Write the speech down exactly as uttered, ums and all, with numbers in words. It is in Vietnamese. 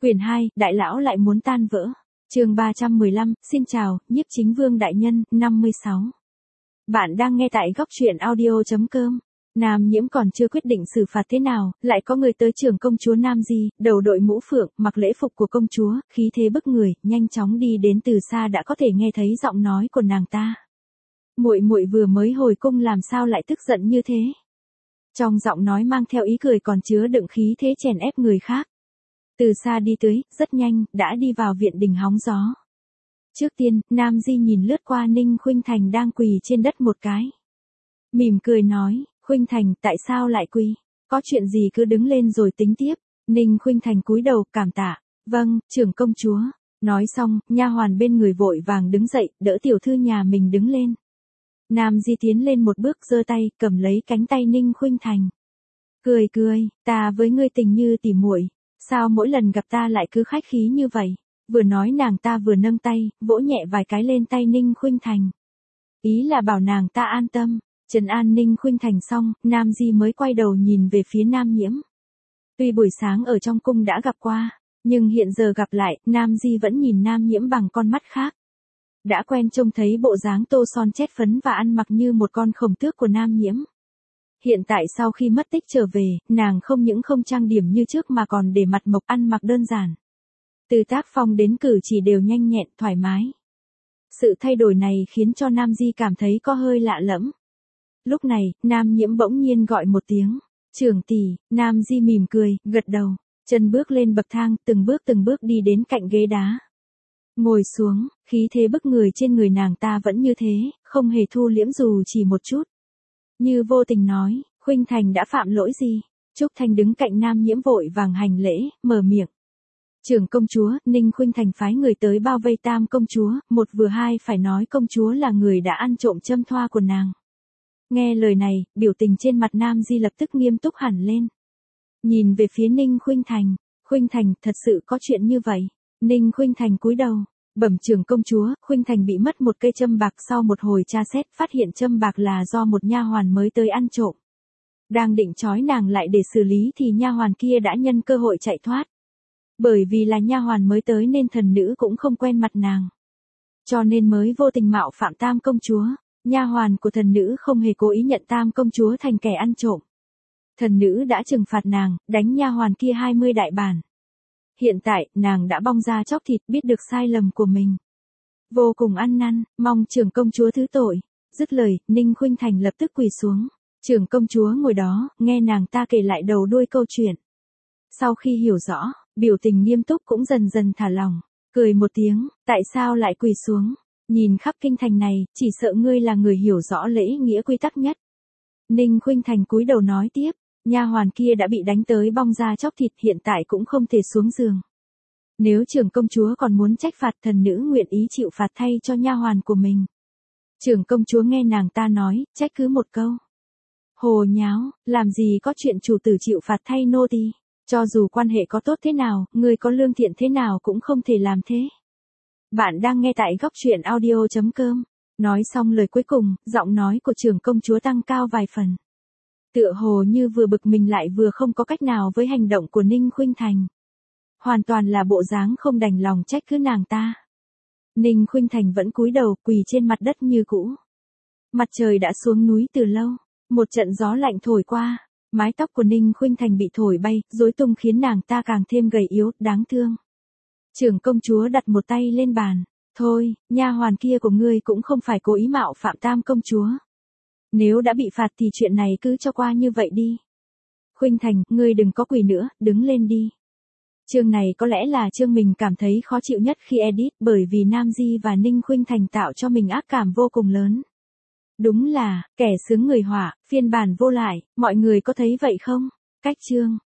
Quyển hai, Đại lão lại muốn tan vỡ. Chương ba trăm mười lăm, xin chào, Nhiếp Chính Vương đại nhân, năm mươi sáu. Bạn đang nghe tại góc truyện audio chấm com. Nam Nhiễm còn chưa quyết định xử phạt thế nào, lại có người tới trưởng công chúa Nam Di, đầu đội mũ phượng, mặc lễ phục của công chúa, khí thế bức người, nhanh chóng đi đến từ xa đã có thể nghe thấy giọng nói của nàng ta. Muội muội vừa mới hồi cung làm sao lại tức giận như thế? Trong giọng nói mang theo ý cười còn chứa đựng khí thế chèn ép người khác. Từ xa đi tới, rất nhanh, đã đi vào viện đình hóng gió. Trước tiên, Nam Di nhìn lướt qua Ninh Khuynh Thành đang quỳ trên đất một cái. Mỉm cười nói, Khuynh Thành, tại sao lại quỳ? Có chuyện gì cứ đứng lên rồi tính tiếp. Ninh Khuynh Thành cúi đầu, cảm tạ. Vâng, trưởng công chúa. Nói xong, nha hoàn bên người vội vàng đứng dậy, đỡ tiểu thư nhà mình đứng lên. Nam Di tiến lên một bước giơ tay, cầm lấy cánh tay Ninh Khuynh Thành. Cười cười, ta với ngươi tình như tỉ muội. Sao mỗi lần gặp ta lại cứ khách khí như vậy? Vừa nói nàng ta vừa nâng tay, vỗ nhẹ vài cái lên tay Ninh Khuynh Thành. Ý là bảo nàng ta an tâm. Trấn an Ninh Khuynh Thành xong, Nam Di mới quay đầu nhìn về phía Nam Nhiễm. Tuy buổi sáng ở trong cung đã gặp qua, nhưng hiện giờ gặp lại, Nam Di vẫn nhìn Nam Nhiễm bằng con mắt khác. Đã quen trông thấy bộ dáng tô son chét phấn và ăn mặc như một con khổng tước của Nam Nhiễm. Hiện tại sau khi mất tích trở về, nàng không những không trang điểm như trước mà còn để mặt mộc ăn mặc đơn giản. Từ tác phong đến cử chỉ đều nhanh nhẹn, thoải mái. Sự thay đổi này khiến cho Nam Di cảm thấy có hơi lạ lẫm. Lúc này, Nam Nhiễm bỗng nhiên gọi một tiếng, trưởng tỷ. Nam Di mỉm cười, gật đầu, chân bước lên bậc thang, từng bước từng bước đi đến cạnh ghế đá. Ngồi xuống, khí thế bức người trên người nàng ta vẫn như thế, không hề thu liễm dù chỉ một chút. Như vô tình nói, Khuynh Thành đã phạm lỗi gì? Trúc Thanh đứng cạnh Nam Nhiễm vội vàng hành lễ, mở miệng. Trưởng công chúa, Ninh Khuynh Thành phái người tới bao vây Tam công chúa, một vừa hai phải nói công chúa là người đã ăn trộm châm thoa của nàng. Nghe lời này, biểu tình trên mặt Nam Di lập tức nghiêm túc hẳn lên. Nhìn về phía Ninh Khuynh Thành, Khuynh Thành, thật sự có chuyện như vậy? Ninh Khuynh Thành cúi đầu, bẩm trưởng công chúa, Khuynh Thành bị mất một cây châm bạc, sau một hồi tra xét phát hiện châm bạc là do một nha hoàn mới tới ăn trộm. Đang định trói nàng lại để xử lý thì nha hoàn kia đã nhân cơ hội chạy thoát. Bởi vì là nha hoàn mới tới nên thần nữ cũng không quen mặt nàng, cho nên mới vô tình mạo phạm Tam công chúa. Nha hoàn của thần nữ không hề cố ý nhận Tam công chúa thành kẻ ăn trộm. Thần nữ đã trừng phạt nàng, đánh nha hoàn kia hai mươi đại bản. Hiện tại, nàng đã bong ra chóc thịt, biết được sai lầm của mình. Vô cùng ăn năn, mong trưởng công chúa thứ tội. Dứt lời, Ninh Khuynh Thành lập tức quỳ xuống. Trưởng công chúa ngồi đó, nghe nàng ta kể lại đầu đuôi câu chuyện. Sau khi hiểu rõ, biểu tình nghiêm túc cũng dần dần thả lỏng, cười một tiếng, tại sao lại quỳ xuống? Nhìn khắp kinh thành này, chỉ sợ ngươi là người hiểu rõ lễ nghĩa quy tắc nhất. Ninh Khuynh Thành cúi đầu nói tiếp, nha hoàn kia đã bị đánh tới bong da chóc thịt, hiện tại cũng không thể xuống giường. Nếu trưởng công chúa còn muốn trách phạt, thần nữ nguyện ý chịu phạt thay cho nha hoàn của mình. Trưởng công chúa nghe nàng ta nói, trách cứ một câu. Hồ nháo, làm gì có chuyện chủ tử chịu phạt thay nô tỳ. Cho dù quan hệ có tốt thế nào, người có lương thiện thế nào cũng không thể làm thế. Bạn đang nghe tại góc truyện audio chấm com. Nói xong lời cuối cùng, giọng nói của trưởng công chúa tăng cao vài phần. Tựa hồ như vừa bực mình lại vừa không có cách nào với hành động của Ninh Khuynh Thành. Hoàn toàn là bộ dáng không đành lòng trách cứ nàng ta. Ninh Khuynh Thành vẫn cúi đầu, quỳ trên mặt đất như cũ. Mặt trời đã xuống núi từ lâu, một trận gió lạnh thổi qua, mái tóc của Ninh Khuynh Thành bị thổi bay, rối tung khiến nàng ta càng thêm gầy yếu, đáng thương. Trưởng công chúa đặt một tay lên bàn, thôi, nha hoàn kia của ngươi cũng không phải cố ý mạo phạm Tam công chúa. Nếu đã bị phạt thì chuyện này cứ cho qua như vậy đi. Khuynh Thành, ngươi đừng có quỳ nữa, đứng lên đi. Chương này có lẽ là chương mình cảm thấy khó chịu nhất khi edit, bởi vì Nam Di và Ninh Khuynh Thành tạo cho mình ác cảm vô cùng lớn. Đúng là, kẻ sướng người họa, phiên bản vô lại, mọi người có thấy vậy không? Cách chương.